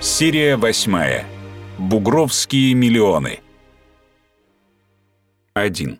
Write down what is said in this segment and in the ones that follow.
Серия 8. Бугровские миллионы. 1.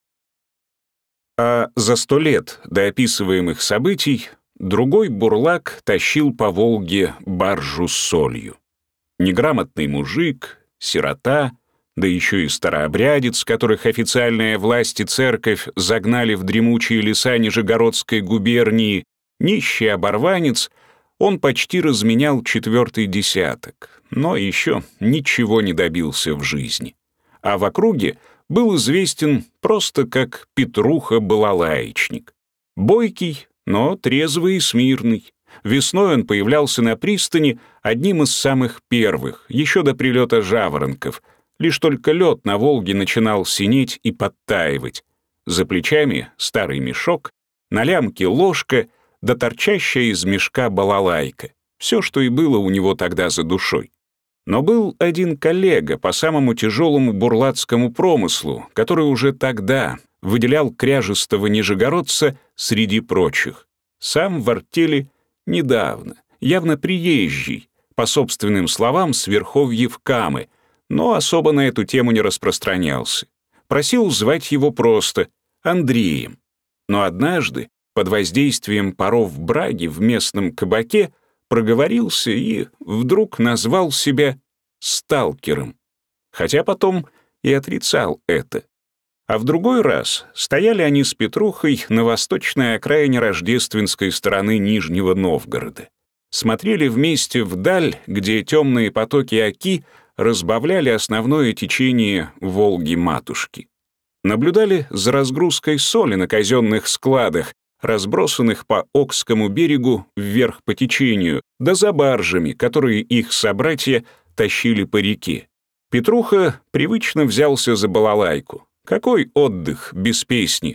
А за 100 лет до описываемых событий другой бурлак тащил по Волге баржу с солью. Неграмотный мужик, сирота, да еще и старообрядец, которых официальная власть и церковь загнали в дремучие леса Нижегородской губернии, нищий оборванец, он почти разменял 4-й десяток, но еще ничего не добился в жизни. А в округе был известен просто как Петруха-балалаечник. Бойкий, но трезвый и смирный. Весной он появлялся на пристани одним из самых первых, еще до прилета жаворонков. Лишь только лед на Волге начинал синеть и подтаивать. За плечами старый мешок, на лямке ложка, да торчащая из мешка балалайка. Все, что и было у него тогда за душой. Но был один коллега по самому тяжелому бурлацкому промыслу, который уже тогда выделял кряжестого нижегородца среди прочих. Сам в артели недавно, явно приезжий, по собственным словам, с верховьев Камы, но особо на эту тему не распространялся. Просил звать его просто Андреем. Но однажды, под воздействием паров браги в местном кабаке, проговорился и вдруг назвал себя сталкером. Хотя потом и отрицал это. А в другой раз стояли они с Петрухой на восточной окраине рождественской стороны Нижнего Новгорода. Смотрели вместе вдаль, где темные потоки Оки разбавляли основное течение Волги-матушки. Наблюдали за разгрузкой соли на казенных складах, разбросанных по Окскому берегу вверх по течению, да за баржами, которые их собратья тащили по реке. Петруха привычно взялся за балалайку. Какой отдых без песни?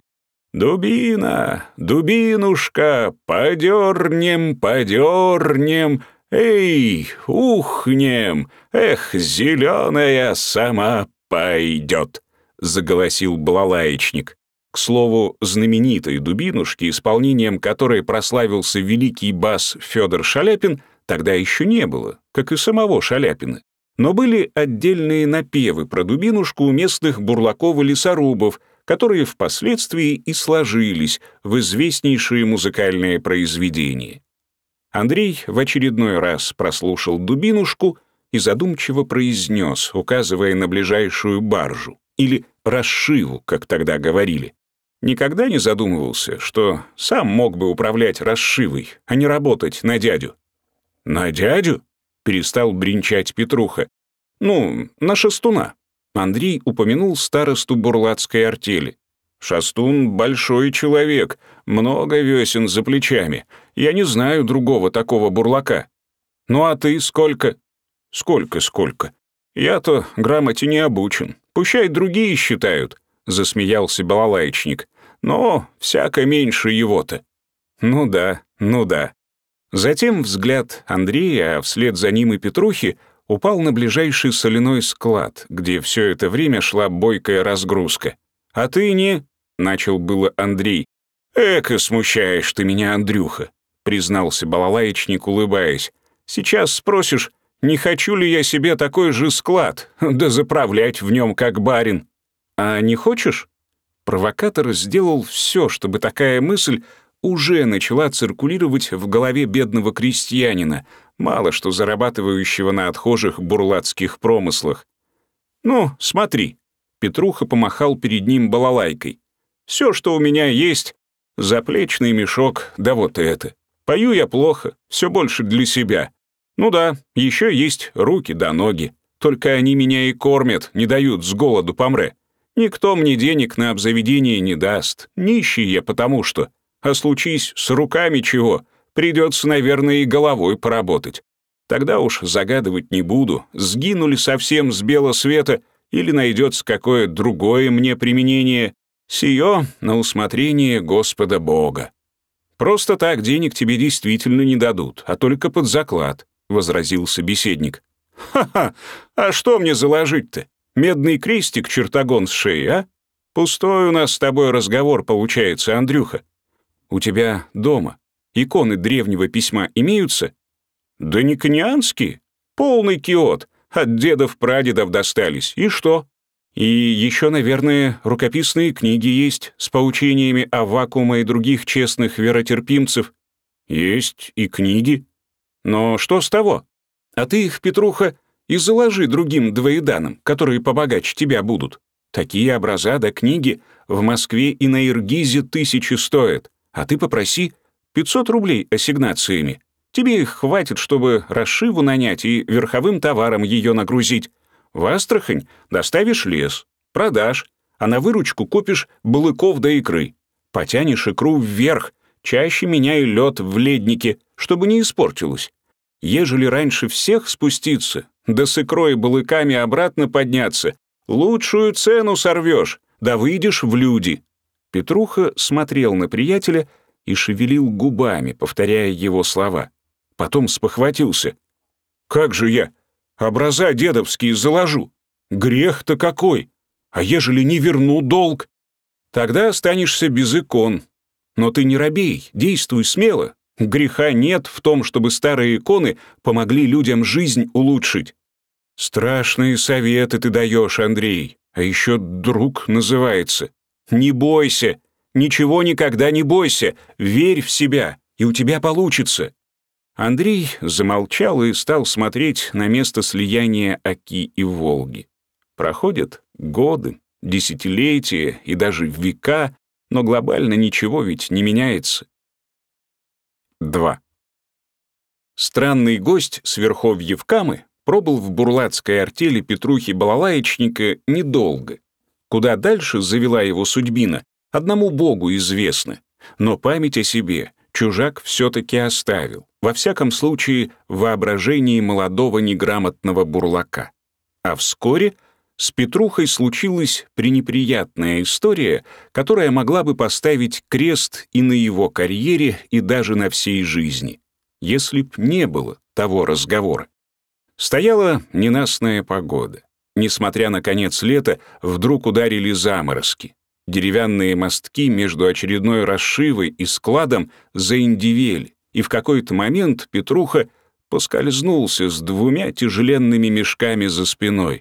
«Дубина, дубинушка, подернем, подернем, эй, ухнем, эх, зеленая сама пойдет», — заголосил балалаечник. К слову, знаменитой дубинушки, исполнением которой прославился великий бас Федор Шаляпин, тогда еще не было, как и самого Шаляпина. Но были отдельные напевы про дубинушку у местных бурлаков и лесорубов, которые впоследствии и сложились в известнейшие музыкальные произведения. Андрей в очередной раз прослушал дубинушку и задумчиво произнес, указывая на ближайшую баржу, или расшиву, как тогда говорили. Никогда не задумывался, что сам мог бы управлять расшивой, а не работать на дядю. «На дядю?» — перестал бренчать Петруха. «Ну, на шастуна». Андрей упомянул старосту бурлацкой артели. «Шастун — большой человек, много весен за плечами. Я не знаю другого такого бурлака». «Ну а ты сколько?» «Сколько? Я-то грамоте не обучен. Пущай другие считают», — засмеялся балалаечник. «Но всяко меньше его-то». Ну да. Затем взгляд Андрея, а вслед за ним и Петрухи, упал на ближайший соляной склад, где все это время шла бойкая разгрузка. «А ты не...» — начал было Андрей. «Эка смущаешь ты меня, Андрюха», — признался балалаечник, улыбаясь. «Сейчас спросишь, не хочу ли я себе такой же склад, да заправлять в нем как барин. А не хочешь?» Провокатор сделал все, чтобы такая мысль уже начала циркулировать в голове бедного крестьянина, мало что зарабатывающего на отхожих бурлацких промыслах. «Ну, смотри», — Петруха помахал перед ним балалайкой. «Все, что у меня есть, заплечный мешок, да вот это. Пою я плохо, все больше для себя. Ну да, еще есть руки да ноги. Только они меня и кормят, не дают с голоду помре. Никто мне денег на обзаведение не даст, нищий я потому что. А случись с руками чего, придется, наверное, и головой поработать. Тогда уж загадывать не буду, сгинули совсем с бела света или найдется какое другое мне применение. Сие на усмотрение Господа Бога». «Просто так денег тебе действительно не дадут, а только под заклад», — возразил собеседник. «Ха-ха, а что мне заложить-то? Медный крестик чертогон с шеи, а? Пустой у нас с тобой разговор получается, Андрюха. У тебя дома иконы древнего письма имеются?» «Да никонианские. Полный киот, от дедов-прадедов достались. И что? И еще, наверное, рукописные книги есть с поучениями Аввакума и других честных веротерпимцев. Есть и книги. Но что с того? А ты их, Петруха, и заложи другим двоеданам, которые побогаче тебя будут. Такие образа да книги в Москве и на Иргизе 1000 стоят, а ты попроси 500 рублей ассигнациями. Тебе их хватит, чтобы расшиву нанять и верховым товаром ее нагрузить. В Астрахань доставишь лес, продашь, а на выручку купишь балыков да икры. Потянешь икру вверх, чаще меняй лед в леднике, чтобы не испортилось. Ежели раньше всех спуститься, да с икрой и балыками обратно подняться, лучшую цену сорвешь, да выйдешь в люди». Петруха смотрел на приятеля и шевелил губами, повторяя его слова. Потом спохватился. «Как же я образа дедовские заложу? Грех-то какой! А ежели не верну долг? Тогда останешься без икон. Но ты не робей, действуй смело. Греха нет в том, чтобы старые иконы помогли людям жизнь улучшить». «Страшные советы ты даешь, Андрей, а еще друг называется. Не бойся, ничего никогда не бойся, верь в себя, и у тебя получится». Андрей замолчал и стал смотреть на место слияния Оки и Волги. Проходят годы, десятилетия и даже века, но глобально ничего ведь не меняется. 2. Странный гость с верховьев Камы пробыл в бурлацкой артели Петрухи-балалаечника недолго. Куда дальше завела его судьбина, одному Богу известно, но память о себе чужак все-таки оставил, во всяком случае в воображении молодого неграмотного бурлака. А вскоре с Петрухой случилась пренеприятная история, которая могла бы поставить крест и на его карьере, и даже на всей жизни, если б не было того разговора. Стояла ненастная погода. Несмотря на конец лета, вдруг ударили заморозки. Деревянные мостки между очередной расшивой и складом заиндивели, и в какой-то момент Петруха поскользнулся с 2 тяжеленными мешками за спиной.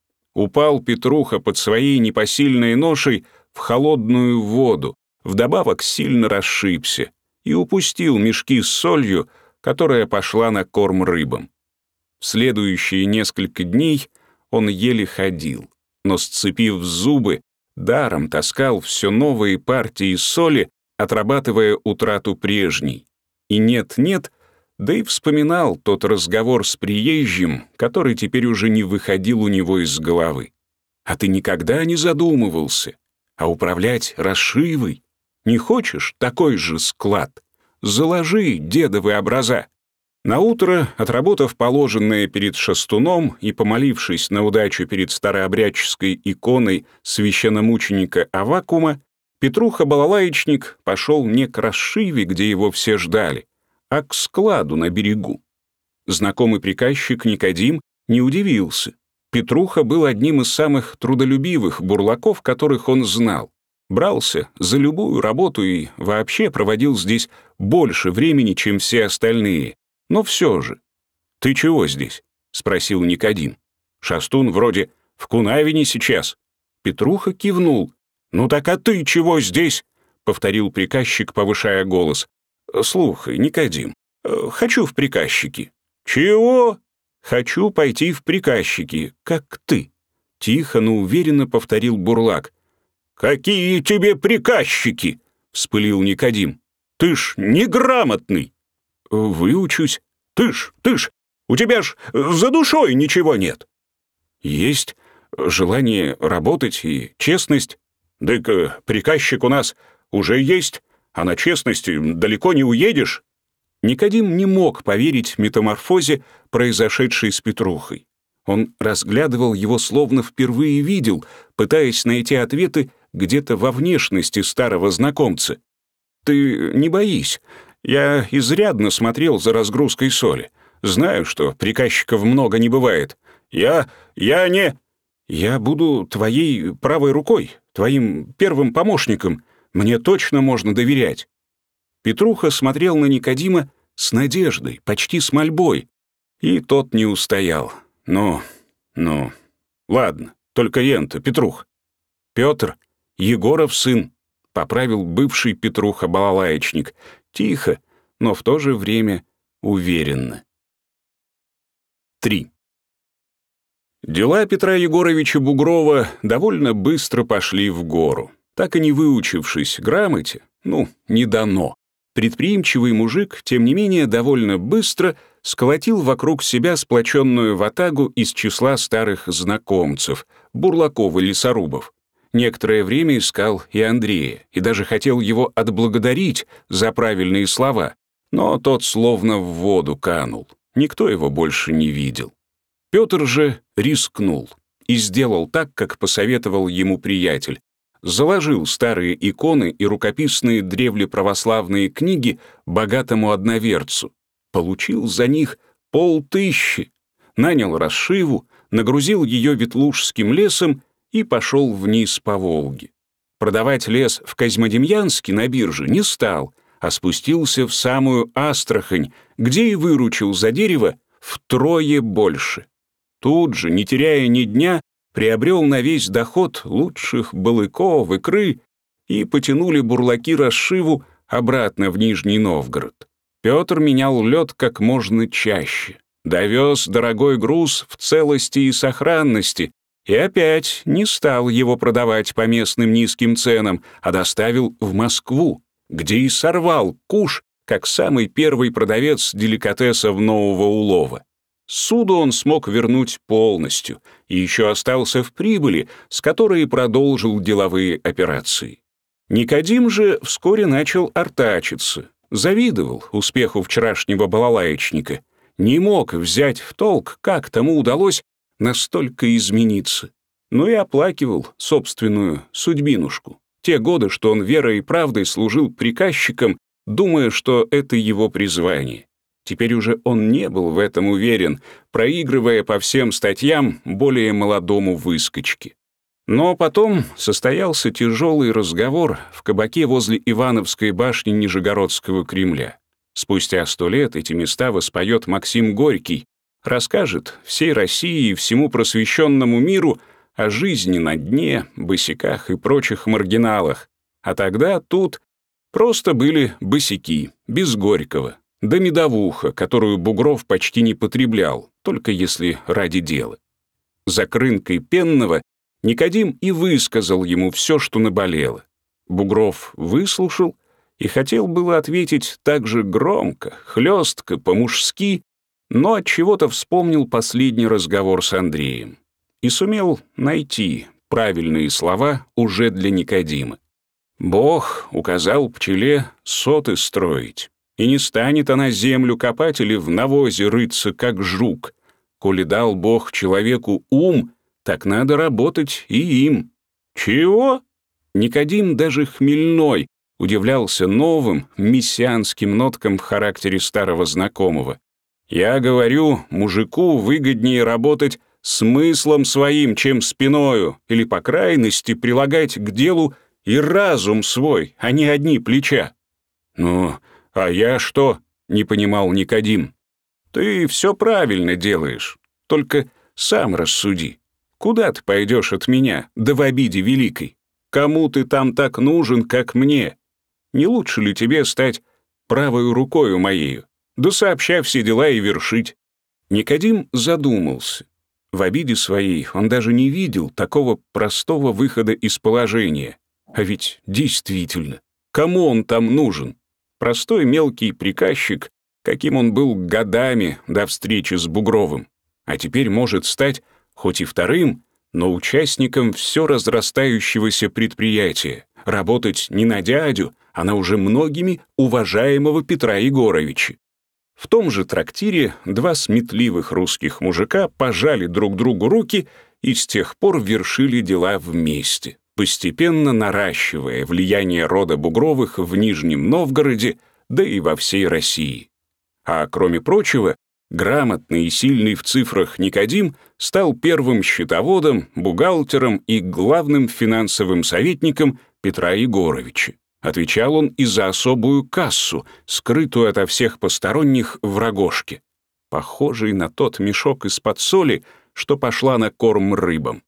Упал Петруха под своей непосильной ношей в холодную воду, вдобавок сильно расшибся и упустил мешки с солью, которая пошла на корм рыбам. В следующие несколько дней он еле ходил, но, сцепив зубы, даром таскал все новые партии соли, отрабатывая утрату прежней. И нет-нет, да и вспоминал тот разговор с приезжим, который теперь уже не выходил у него из головы. «А ты никогда не задумывался? А управлять расшивой? Не хочешь такой же склад? Заложи дедовы образа». Наутро, отработав положенное перед шастуном и помолившись на удачу перед старообрядческой иконой священномученика Аввакума, Петруха-балалаечник пошел не к расшиве, где его все ждали, а к складу на берегу. Знакомый приказчик Никодим не удивился. Петруха был одним из самых трудолюбивых бурлаков, которых он знал. Брался за любую работу и вообще проводил здесь больше времени, чем все остальные. Но все же. «Ты чего здесь?» — спросил Никодим. «Шастун вроде в Кунавине сейчас». Петруха кивнул. «Ну так а ты чего здесь?» — повторил приказчик, повышая голос. «Слухай, Никодим, хочу в приказчики». «Чего?» «Хочу пойти в приказчики, как ты», — тихо, но уверенно повторил бурлак. «Какие тебе приказчики?» — вспылил Никодим. «Ты ж неграмотный». «Выучусь». Ты ж, у тебя ж за душой ничего нет». «Есть желание работать и честность». «Дык, приказчик у нас уже есть, а на честности далеко не уедешь». Никодим не мог поверить метаморфозе, произошедшей с Петрухой. Он разглядывал его, словно впервые видел, пытаясь найти ответы где-то во внешности старого знакомца. «Ты не боись. Я изрядно смотрел за разгрузкой соли. Знаю, что приказчиков много не бывает. Я не... Я буду твоей правой рукой, твоим первым помощником. Мне точно можно доверять». Петруха смотрел на Никодима с надеждой, почти с мольбой. И тот не устоял. Ну, ладно, только ен-то, Петрух. Петр, Егоров сын, поправил бывший Петруха-балалаечник, тихо, но в то же время уверенно. 3. Дела Петра Егоровича Бугрова довольно быстро пошли в гору. Так и не выучившись грамоте, не дано. Предприимчивый мужик, тем не менее, довольно быстро сколотил вокруг себя сплоченную ватагу из числа старых знакомцев, бурлаков и лесорубов. Некоторое время искал и Андрея, и даже хотел его отблагодарить за правильные слова, но тот словно в воду канул. Никто его больше не видел. Петр же рискнул и сделал так, как посоветовал ему приятель. Заложил старые иконы и рукописные древлеправославные книги богатому одноверцу. Получил за них 500, нанял расшиву, нагрузил ее ветлужским лесом и пошел вниз по Волге. Продавать лес в Козьмодемьянске на бирже не стал, а спустился в самую Астрахань, где и выручил за дерево втрое больше. Тут же, не теряя ни дня, приобрел на весь доход лучших балыков, икры, и потянули бурлаки расшиву обратно в Нижний Новгород. Петр менял лед как можно чаще, довез дорогой груз в целости и сохранности, и опять не стал его продавать по местным низким ценам, а доставил в Москву, где и сорвал куш, как самый первый продавец деликатесов нового улова. Суду он смог вернуть полностью и еще остался в прибыли, с которой продолжил деловые операции. Никодим же вскоре начал артачиться, завидовал успеху вчерашнего балалаечника, не мог взять в толк, как тому удалось настолько измениться, но и оплакивал собственную судьбинушку. Те годы, что он верой и правдой служил приказчиком, думая, что это его призвание. Теперь уже он не был в этом уверен, проигрывая по всем статьям более молодому выскочке. Но потом состоялся тяжелый разговор в кабаке возле Ивановской башни Нижегородского Кремля. Спустя 100 лет эти места воспоет Максим Горький, расскажет всей России и всему просвещенному миру о жизни на дне, босяках и прочих маргиналах. А тогда тут просто были босяки, без Горького, да медовуха, которую Бугров почти не потреблял, только если ради дела. За крынкой пенного Никодим и высказал ему все, что наболело. Бугров выслушал и хотел было ответить так же громко, хлестко, по-мужски, но отчего-то вспомнил последний разговор с Андреем и сумел найти правильные слова уже для Никодима. «Бог указал пчеле соты строить, и не станет она землю копать или в навозе рыться, как жук. Коли дал Бог человеку ум, так надо работать и им». «Чего?» Никодим даже хмельной удивлялся новым мессианским ноткам в характере старого знакомого. «Я говорю, мужику выгоднее работать смыслом своим, чем спиною, или, по крайности, прилагать к делу и разум свой, а не одни плеча». «Ну, а я что?» — не понимал Никодим. «Ты все правильно делаешь, только сам рассуди. Куда ты пойдешь от меня, да в обиде великой? Кому ты там так нужен, как мне? Не лучше ли тебе стать правой рукою моею, да сообща все дела и вершить?» Никодим задумался. В обиде своей он даже не видел такого простого выхода из положения. А ведь действительно, кому он там нужен? Простой мелкий приказчик, каким он был годами до встречи с Бугровым, а теперь может стать хоть и вторым, но участником все разрастающегося предприятия, работать не на дядю, а на уже многими уважаемого Петра Егоровича. В том же трактире два сметливых русских мужика пожали друг другу руки и с тех пор вершили дела вместе, постепенно наращивая влияние рода Бугровых в Нижнем Новгороде, да и во всей России. А кроме прочего, грамотный и сильный в цифрах Никодим стал первым счетоводом, бухгалтером и главным финансовым советником Петра Егоровича. Отвечал он и за особую кассу, скрытую ото всех посторонних в Рогожке. похожий на тот мешок из-под соли, что пошла на корм рыбам.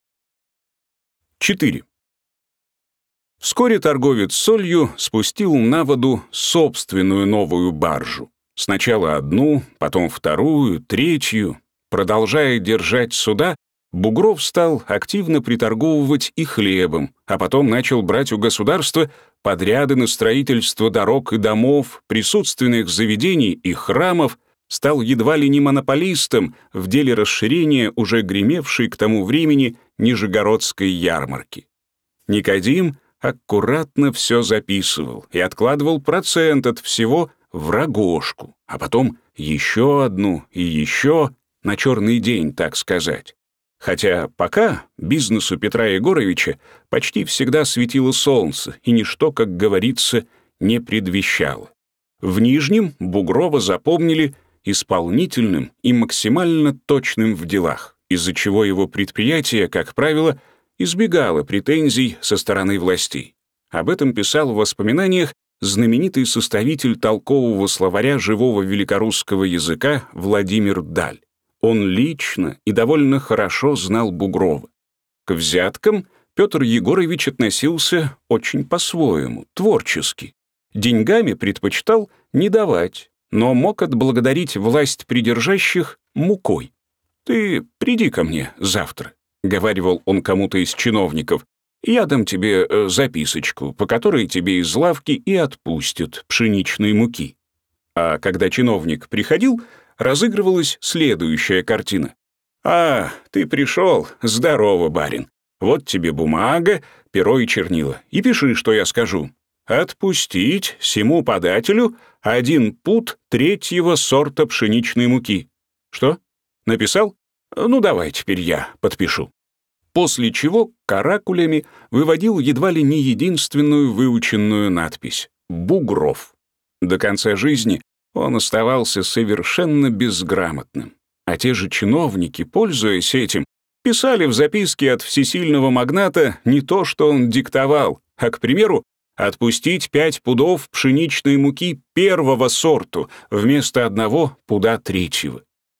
4. Вскоре торговец солью спустил на воду собственную новую баржу. Сначала одну, потом вторую, третью. Продолжая держать суда, Бугров стал активно приторговывать и хлебом, а потом начал брать у государства подряды на строительство дорог и домов, присутственных заведений и храмов, стал едва ли не монополистом в деле расширения уже гремевшей к тому времени Нижегородской ярмарки. Никодим аккуратно все записывал и откладывал процент от всего в рогожку, а потом еще одну и еще, на черный день, так сказать. Хотя пока бизнесу Петра Егоровича почти всегда светило солнце, и ничто, как говорится, не предвещало. В Нижнем Бугрова запомнили исполнительным и максимально точным в делах, из-за чего его предприятие, как правило, избегало претензий со стороны властей. Об этом писал в воспоминаниях знаменитый составитель толкового словаря живого великорусского языка Владимир Даль. Он лично и довольно хорошо знал Бугрова. К взяткам Петр Егорович относился очень по-своему, творчески. Деньгами предпочитал не давать, но мог отблагодарить власть придержащих мукой. «Ты приди ко мне завтра», — говаривал он кому-то из чиновников, «я дам тебе записочку, по которой тебе из лавки и отпустят пшеничной муки». А когда чиновник приходил, разыгрывалась следующая картина. «А, ты пришел, здорово, барин. Вот тебе бумага, перо и чернила, и пиши, что я скажу. Отпустить сему подателю 1 пуд 3-го сорта пшеничной муки». «Что? Написал? Ну, давай теперь я подпишу». После чего каракулями выводил едва ли не единственную выученную надпись «Бугров». До конца жизни он оставался совершенно безграмотным. А те же чиновники, пользуясь этим, писали в записке от всесильного магната не то, что он диктовал, а, к примеру, отпустить 5 пудов пшеничной муки 1-го сорту вместо 1 пуда 3-го.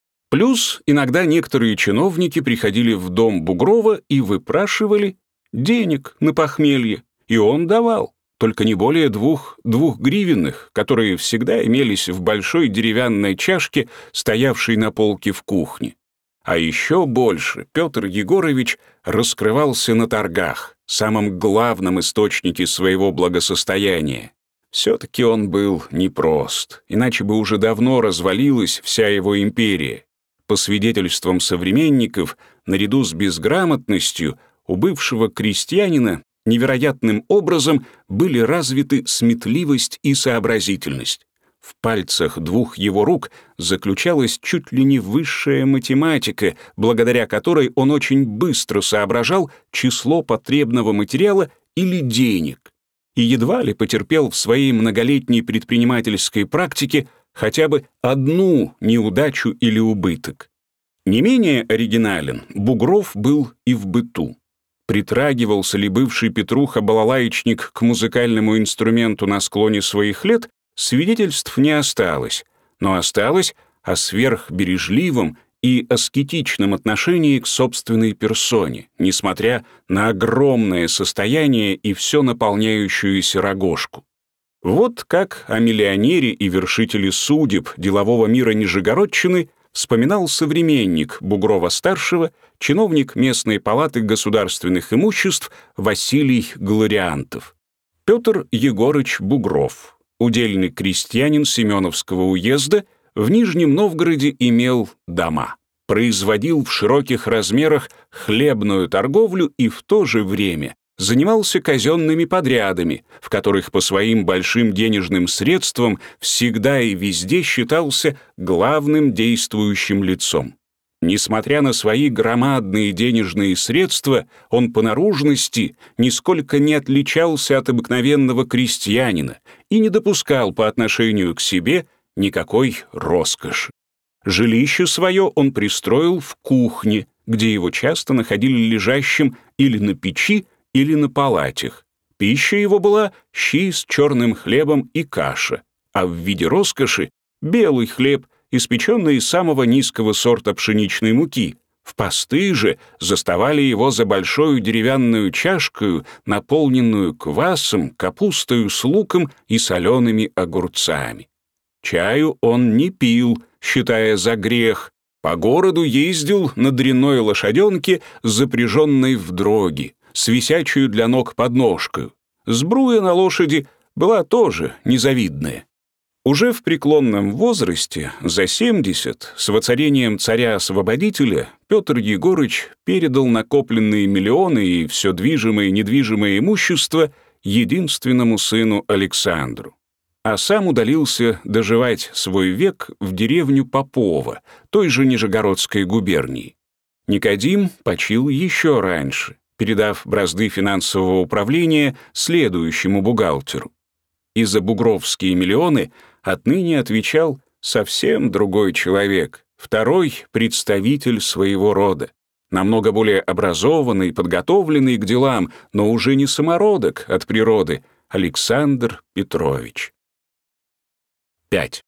Плюс иногда некоторые чиновники приходили в дом Бугрова и выпрашивали денег на похмелье, и он давал. Только не более 2 двухгривенных, которые всегда имелись в большой деревянной чашке, стоявшей на полке в кухне. А еще больше Петр Егорович раскрывался на торгах, самом главном источнике своего благосостояния. Все-таки он был непрост, иначе бы уже давно развалилась вся его империя. По свидетельствам современников, наряду с безграмотностью у бывшего крестьянина невероятным образом были развиты сметливость и сообразительность. В пальцах 2 его рук заключалась чуть ли не высшая математика, благодаря которой он очень быстро соображал число потребного материала или денег, и едва ли потерпел в своей многолетней предпринимательской практике хотя бы одну неудачу или убыток. Не менее оригинален Бугров был и в быту. Притрагивался ли бывший Петруха-балалаечник к музыкальному инструменту на склоне своих лет, свидетельств не осталось, но осталось о сверхбережливом и аскетичном отношении к собственной персоне, несмотря на огромное состояние и все наполняющуюся рогожку. Вот как о миллионере и вершителе судеб делового мира Нижегородчины вспоминал современник Бугрова-старшего, чиновник местной палаты государственных имуществ Василий Глориантов. Петр Егорыч Бугров, удельный крестьянин Семеновского уезда, в Нижнем Новгороде имел дома, производил в широких размерах хлебную торговлю и в то же время занимался казенными подрядами, в которых по своим большим денежным средствам всегда и везде считался главным действующим лицом. Несмотря на свои громадные денежные средства, он по наружности нисколько не отличался от обыкновенного крестьянина и не допускал по отношению к себе никакой роскоши. Жилище свое он пристроил в кухне, где его часто находили лежащим или на печи, или на палатях. Пища его была щи с черным хлебом и каша, а в виде роскоши белый хлеб испеченные из самого низкого сорта пшеничной муки. В посты же заставали его за большую деревянную чашкою, наполненную квасом, капустою с луком и солеными огурцами. Чаю он не пил, считая за грех. По городу ездил на дрянной лошаденке, запряженной в дроги, с висячую для ног подножкою. Сбруя на лошади была тоже незавидная. Уже в преклонном возрасте, за 70, с воцарением царя-освободителя, Петр Егорыч передал накопленные миллионы и все движимое и недвижимое имущество единственному сыну Александру, а сам удалился доживать свой век в деревню Попова, той же Нижегородской губернии. Никодим почил еще раньше, передав бразды финансового управления следующему бухгалтеру. И за бугровские миллионы отныне отвечал совсем другой человек, второй представитель своего рода, намного более образованный, подготовленный к делам, но уже не самородок от природы, Александр Петрович. 5.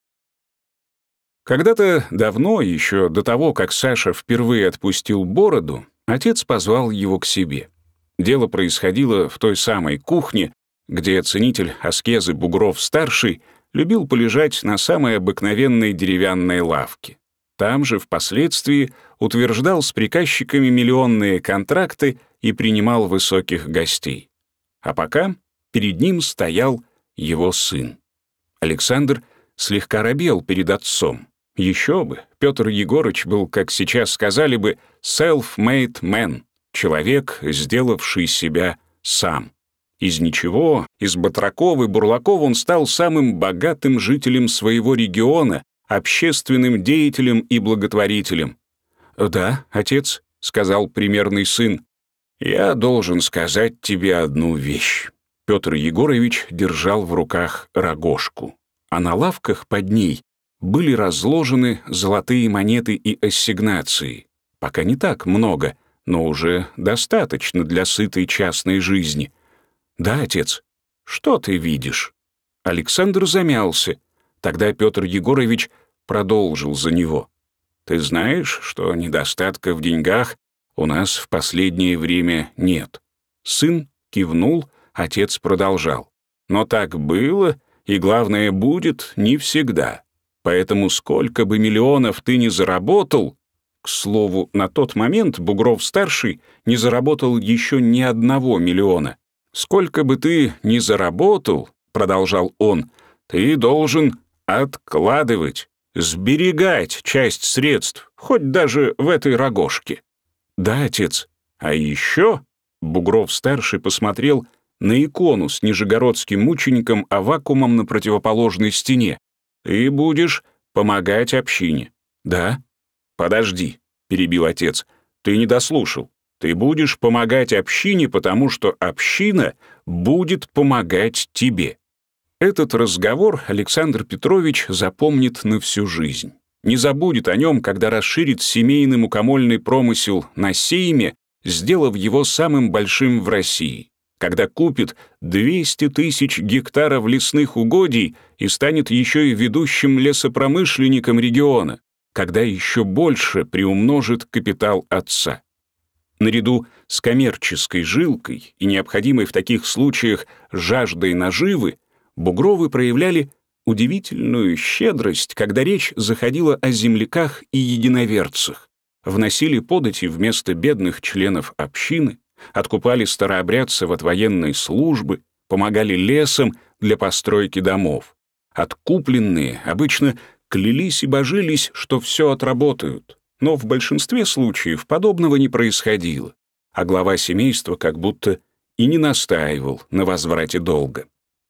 Когда-то давно, еще до того, как Саша впервые отпустил бороду, отец позвал его к себе. Дело происходило в той самой кухне, где ценитель аскезы Бугров-старший любил полежать на самой обыкновенной деревянной лавке. Там же впоследствии утверждал с приказчиками миллионные контракты и принимал высоких гостей. А пока перед ним стоял его сын. Александр слегка робел перед отцом. Еще бы, Петр Егорыч был, как сейчас сказали бы, self-made man, человек, сделавший себя сам. Из ничего, из Батраков и Бурлаков он стал самым богатым жителем своего региона, общественным деятелем и благотворителем. «Да, отец», — сказал примерный сын, — «я должен сказать тебе одну вещь». Петр Егорович держал в руках рогожку, а на лавках под ней были разложены золотые монеты и ассигнации. Пока не так много, но уже достаточно для сытой частной жизни. «Да, отец. Что ты видишь?» Александр замялся. Тогда Петр Егорович продолжил за него. «Ты знаешь, что недостатка в деньгах у нас в последнее время нет?» Сын кивнул, отец продолжал. «Но так было, и, главное, будет не всегда. Поэтому сколько бы миллионов ты ни заработал...» К слову, на тот момент Бугров-старший не заработал еще ни 1 миллиона. «Сколько бы ты ни заработал, — продолжал он, — ты должен откладывать, сберегать часть средств, хоть даже в этой рогожке». «Да, отец. А еще...» — Бугров-старший посмотрел на икону с нижегородским мучеником Аввакумом на противоположной стене. «Ты будешь помогать общине». «Да». «Подожди», — перебил отец, — «ты не дослушал. Ты будешь помогать общине, потому что община будет помогать тебе». Этот разговор Александр Петрович запомнит на всю жизнь. Не забудет о нем, когда расширит семейный мукомольный промысел на сейме, сделав его самым большим в России, когда купит 200 тысяч гектаров лесных угодий и станет еще и ведущим лесопромышленником региона, когда еще больше приумножит капитал отца. Наряду с коммерческой жилкой и необходимой в таких случаях жаждой наживы, Бугровы проявляли удивительную щедрость, когда речь заходила о земляках и единоверцах, вносили подати вместо бедных членов общины, откупали старообрядцев от военной службы, помогали лесам для постройки домов. Откупленные обычно клялись и божились, что все отработают, но в большинстве случаев подобного не происходило, а глава семейства как будто и не настаивал на возврате долга.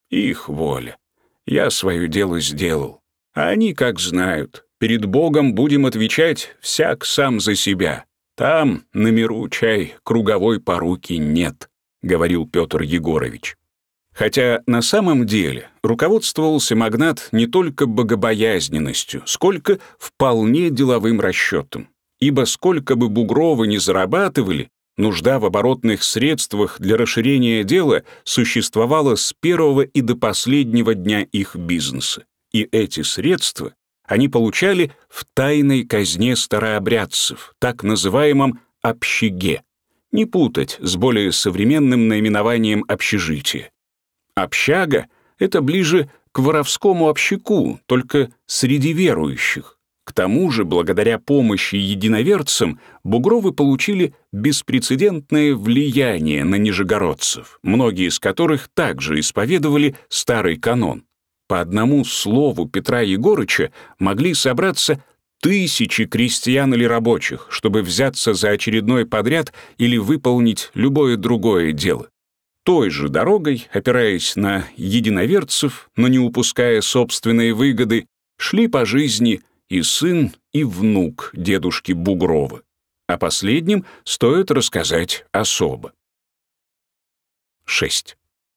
Их воля. Я свое дело сделал. А они как знают. Перед Богом будем отвечать всяк сам за себя. Там, на миру, чай, круговой поруки нет, говорил Петр Егорович. Хотя на самом деле руководствовался магнат не только богобоязненностью, сколько вполне деловым расчетом. Ибо сколько бы Бугровы ни зарабатывали, нужда в оборотных средствах для расширения дела существовала с первого и до последнего дня их бизнеса. И эти средства они получали в тайной казне старообрядцев, так называемом общаге. Не путать с более современным наименованием общежития. Общага — это ближе к воровскому общаку, только среди верующих. К тому же, благодаря помощи единоверцам, бугровы получили беспрецедентное влияние на нижегородцев, многие из которых также исповедовали старый канон. По одному слову Петра Егорыча могли собраться тысячи крестьян или рабочих, чтобы взяться за очередной подряд или выполнить любое другое дело. Той же дорогой, опираясь на единоверцев, но не упуская собственные выгоды, шли по жизни и сын, и внук дедушки Бугрова. О последнем стоит рассказать особо. 6.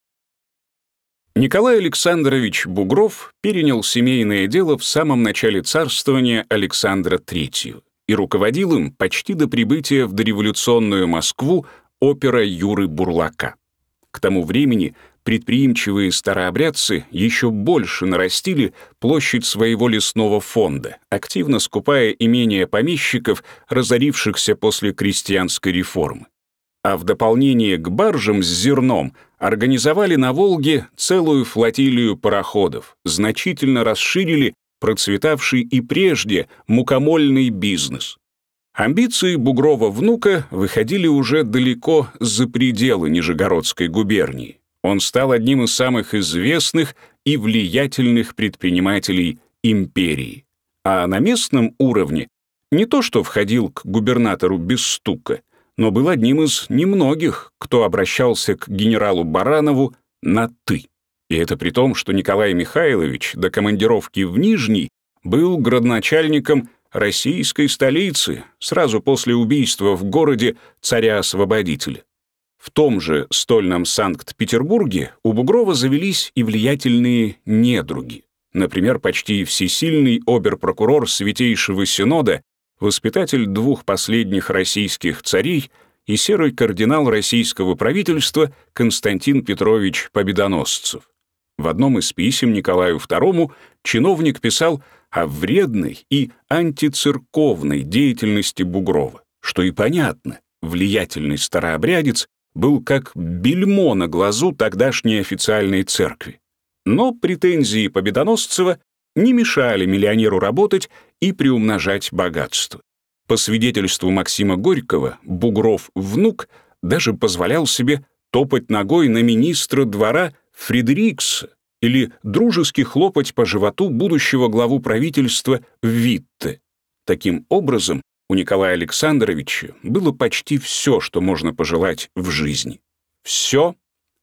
Николай Александрович Бугров перенял семейное дело в самом начале царствования Александра III и руководил им почти до прибытия в дореволюционную Москву опера Юры Бурлака. К тому времени предприимчивые старообрядцы еще больше нарастили площадь своего лесного фонда, активно скупая имения помещиков, разорившихся после крестьянской реформы. А в дополнение к баржам с зерном организовали на Волге целую флотилию пароходов, значительно расширили процветавший и прежде мукомольный бизнес. Амбиции Бугрова внука выходили уже далеко за пределы Нижегородской губернии. Он стал одним из самых известных и влиятельных предпринимателей империи. А на местном уровне не то что входил к губернатору без стука, но был одним из немногих, кто обращался к генералу Баранову на «ты». И это при том, что Николай Михайлович до командировки в Нижний был градоначальником российской столицы сразу после убийства в городе царя-освободителя. В том же стольном Санкт-Петербурге у Бугрова завелись и влиятельные недруги. Например, почти всесильный обер-прокурор Святейшего Синода, воспитатель двух последних российских царей и серый кардинал российского правительства Константин Петрович Победоносцев. В одном из писем Николаю II чиновник писал о вредной и антицерковной деятельности Бугрова, что и понятно, влиятельный старообрядец был как бельмо на глазу тогдашней официальной церкви. Но претензии Победоносцева не мешали миллионеру работать и приумножать богатство. По свидетельству Максима Горького, Бугров внук даже позволял себе топать ногой на министра двора Фредерикса или дружески хлопать по животу будущего главу правительства Витте. Таким образом, у Николая Александровича было почти все, что можно пожелать в жизни. Все,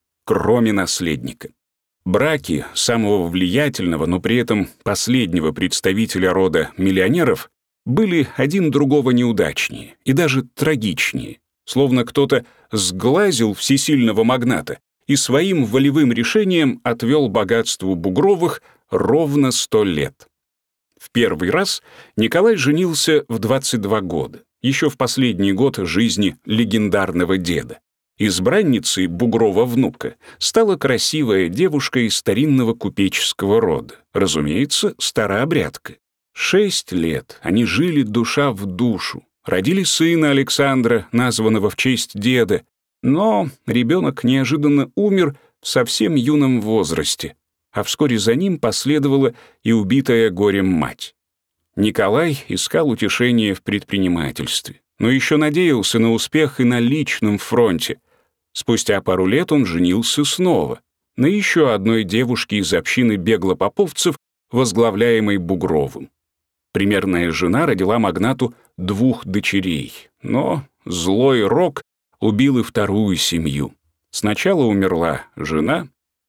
кроме наследника. Браки самого влиятельного, но при этом последнего представителя рода миллионеров были один другого неудачнее и даже трагичнее, словно кто-то сглазил всесильного магната и своим волевым решением отвел богатству Бугровых ровно 100 лет. В первый раз Николай женился в 22 года, еще в последний год жизни легендарного деда. Избранницей Бугрова внука стала красивая девушка из старинного купеческого рода, разумеется, старообрядка. 6 лет они жили душа в душу, родили сына Александра, названного в честь деда, но ребенок неожиданно умер в совсем юном возрасте, а вскоре за ним последовала и убитая горем мать. Николай искал утешения в предпринимательстве, но еще надеялся на успех и на личном фронте. Спустя пару лет он женился снова на еще одной девушке из общины беглопоповцев, возглавляемой Бугровым. Примерная жена родила магнату 2 дочерей, но злой рок убил и вторую семью. Сначала умерла жена,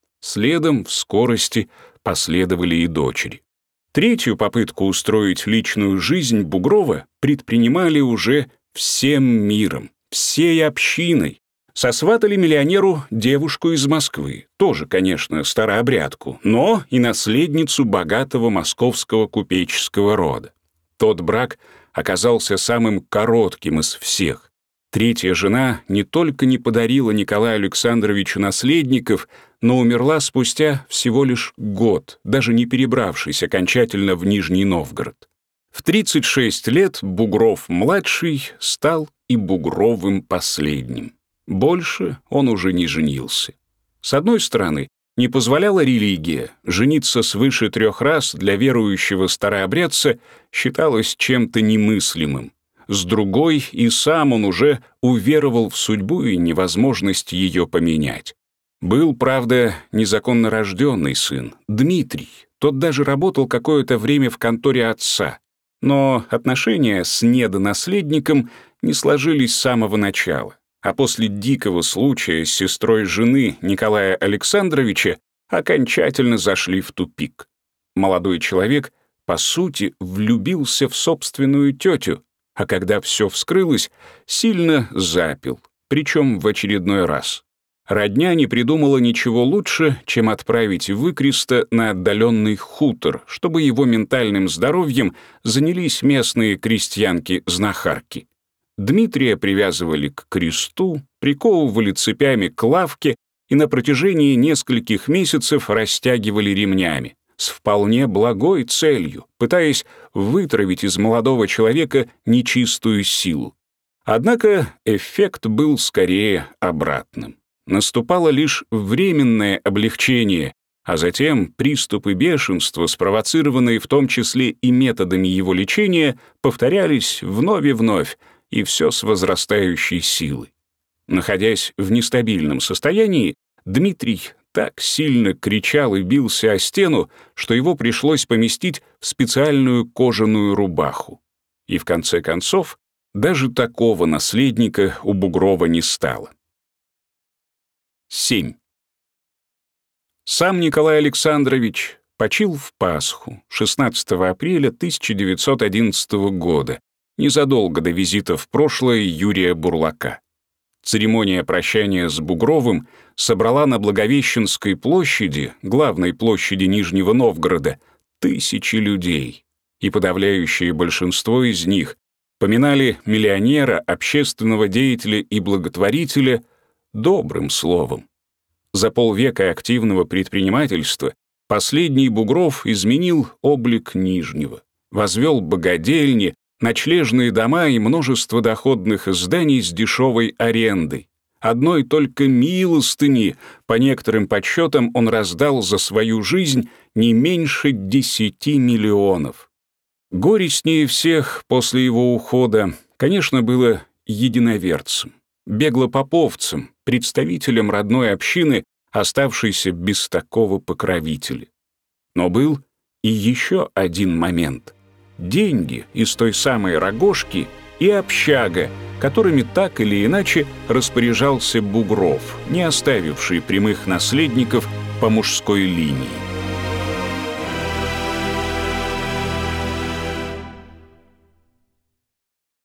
следом в скорости последовали и дочери. Третью попытку устроить личную жизнь Бугрова предпринимали уже всем миром, всей общиной. Сосватали миллионеру девушку из Москвы, тоже, конечно, старообрядку, но и наследницу богатого московского купеческого рода. Тот брак оказался самым коротким из всех. Третья жена не только не подарила Николаю Александровичу наследников, но умерла спустя всего лишь год, даже не перебравшись окончательно в Нижний Новгород. В 36 лет Бугров-младший стал и Бугровым последним. Больше он уже не женился. С одной стороны, не позволяла религия, жениться свыше 3 раз для верующего старообрядца считалось чем-то немыслимым. С другой, и сам он уже уверовал в судьбу и невозможность ее поменять. Был, правда, незаконно рожденный сын, Дмитрий. Тот даже работал какое-то время в конторе отца. Но отношения с недонаследником не сложились с самого начала. А после дикого случая с сестрой жены Николая Александровича окончательно зашли в тупик. Молодой человек, по сути, влюбился в собственную тетю, а когда все вскрылось, сильно запил, причем в очередной раз. Родня не придумала ничего лучше, чем отправить выкреста на отдаленный хутор, чтобы его ментальным здоровьем занялись местные крестьянки-знахарки. Дмитрия привязывали к кресту, приковывали цепями к лавке и на протяжении нескольких месяцев растягивали ремнями, с вполне благой целью, пытаясь вытравить из молодого человека нечистую силу. Однако эффект был скорее обратным. Наступало лишь временное облегчение, а затем приступы бешенства, спровоцированные в том числе и методами его лечения, повторялись вновь и вновь, и все с возрастающей силой. Находясь в нестабильном состоянии, Дмитрий так сильно кричал и бился о стену, что его пришлось поместить в специальную кожаную рубаху. И в конце концов, даже такого наследника у Бугрова не стало. 7. Сам Николай Александрович почил в Пасху 16 апреля 1911 года, незадолго до визита в прошлое Юрия Бурлака. Церемония прощания с Бугровым собрала на Благовещенской площади, главной площади Нижнего Новгорода, тысячи людей, и подавляющее большинство из них поминали миллионера, общественного деятеля и благотворителя добрым словом. За полвека активного предпринимательства последний Бугров изменил облик Нижнего, возвел богадельни, ночлежные дома и множество доходных зданий с дешевой арендой. Одной только милостыни, по некоторым подсчетам, он раздал за свою жизнь не меньше 10 миллионов. Горестнее всех после его ухода, конечно, было единоверцем, беглопоповцем, представителем родной общины, оставшейся без такого покровителя. Но был и еще один момент. Деньги из той самой рогожки и общага, которыми так или иначе распоряжался Бугров, не оставивший прямых наследников по мужской линии.